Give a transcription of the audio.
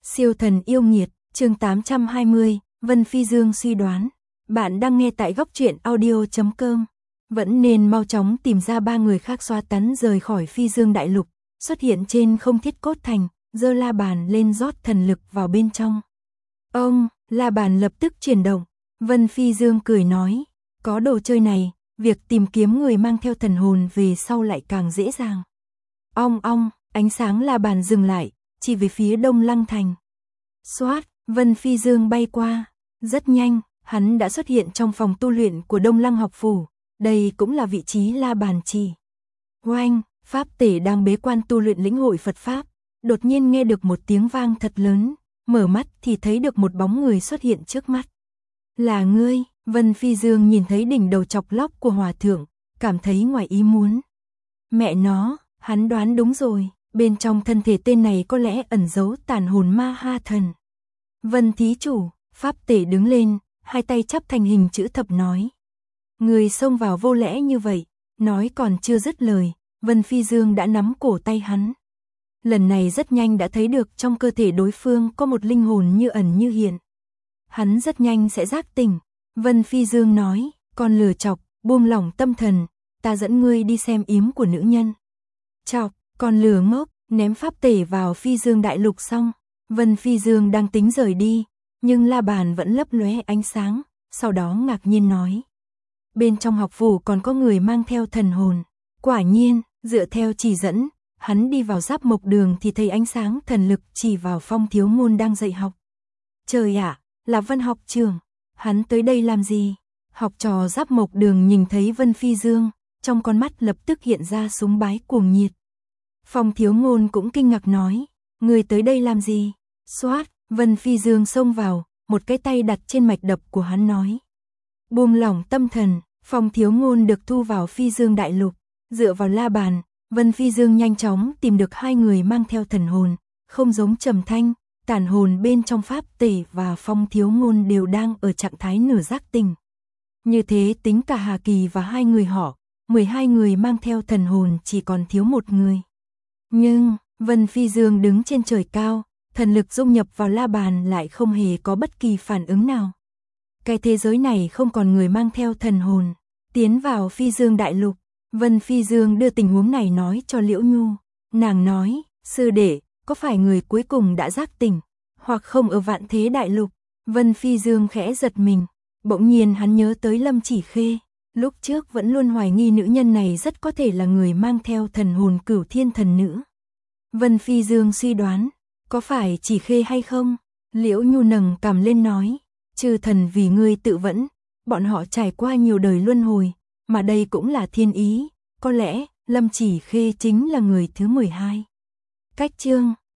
Siêu thần yêu nghiệt, chương 820, Vân Phi Dương suy đoán. Bạn đang nghe tại góc truyện audio.com. Vẫn nên mau chóng tìm ra 3 người khác xóa tán rời khỏi Phi Dương đại lục, xuất hiện trên không thiết cốt thành, giơ la bàn lên rót thần lực vào bên trong. Ông, la bàn lập tức chuyển động. Vân Phi Dương cười nói, có đồ chơi này, việc tìm kiếm người mang theo thần hồn về sau lại càng dễ dàng. Ong, ánh sáng la bàn dừng lại, chỉ về phía Đông Lăng thành. Xoát, Vân Phi Dương bay qua, rất nhanh, hắn đã xuất hiện trong phòng tu luyện của Đông Lăng học phủ, đây cũng là vị trí la bàn chỉ. Oanh, pháp tể đang bế quan tu luyện lĩnh hội Phật pháp, đột nhiên nghe được một tiếng vang thật lớn, mở mắt thì thấy được một bóng người xuất hiện trước mắt. Là ngươi? Vân Phi Dương nhìn thấy đỉnh đầu chọc lóc của hòa thượng, cảm thấy ngoài ý muốn. Mẹ nó, hắn đoán đúng rồi, bên trong thân thể tên này có lẽ ẩn giấu tàn hồn ma ha thần. Vân thí chủ, pháp tể đứng lên, hai tay chắp thành hình chữ thập nói. Người xông vào vô lễ như vậy, nói còn chưa dứt lời, Vân Phi Dương đã nắm cổ tay hắn. Lần này rất nhanh đã thấy được trong cơ thể đối phương có một linh hồn như ẩn như hiện. Hắn rất nhanh sẽ giác tỉnh. Vân Phi Dương nói, con lừa chọc, buông lỏng tâm thần, ta dẫn ngươi đi xem yếm của nữ nhân. Chọc, con lừa ngốc, ném pháp tể vào Phi Dương đại lục xong. Vân Phi Dương đang tính rời đi, nhưng la bàn vẫn lấp lóe ánh sáng, sau đó ngạc nhiên nói. Bên trong học phủ còn có người mang theo thần hồn. Quả nhiên, dựa theo chỉ dẫn, hắn đi vào Giáp Mộc Đường thì thấy ánh sáng thần lực chỉ vào Phong Thiếu Ngôn đang dạy học. Trời ạ, là Vân học trưởng, hắn tới đây làm gì? Học trò Giáp Mộc Đường nhìn thấy Vân Phi Dương, trong con mắt lập tức hiện ra súng bái cuồng nhiệt. Phong Thiếu Ngôn cũng kinh ngạc nói, người tới đây làm gì? Xoát, Vân Phi Dương xông vào, một cái tay đặt trên mạch đập của hắn nói. Buông lỏng tâm thần, Phong Thiếu Ngôn được thu vào Phi Dương đại lục, dựa vào la bàn, Vân Phi Dương nhanh chóng tìm được 2 người mang theo thần hồn, không giống Trầm Thanh, tàn hồn bên trong pháp tể và Phong Thiếu Ngôn đều đang ở trạng thái nửa giác tỉnh. Như thế tính cả Hà Kỳ và 2 người họ, 12 người mang theo thần hồn chỉ còn thiếu 1 người. Nhưng, Vân Phi Dương đứng trên trời cao, thần lực dung nhập vào la bàn lại không hề có bất kỳ phản ứng nào. Cái thế giới này không còn người mang theo thần hồn, tiến vào Phi Dương đại lục. Vân Phi Dương đưa tình huống này nói cho Liễu Nhu. Nàng nói, sư đệ, có phải người cuối cùng đã giác tỉnh, hoặc không ở Vạn Thế đại lục? Vân Phi Dương khẽ giật mình, bỗng nhiên hắn nhớ tới Lâm Chỉ Khê. Lúc trước vẫn luôn hoài nghi nữ nhân này rất có thể là người mang theo thần hồn Cửu Thiên thần nữ. Vân Phi Dương suy đoán, có phải Chỉ Khê hay không? Liễu Nhu nâng cằm lên nói, chư thần vì ngươi tự vẫn, bọn họ trải qua nhiều đời luân hồi, mà đây cũng là thiên ý, có lẽ Lâm Chỉ Khê chính là người thứ 12. Cách chương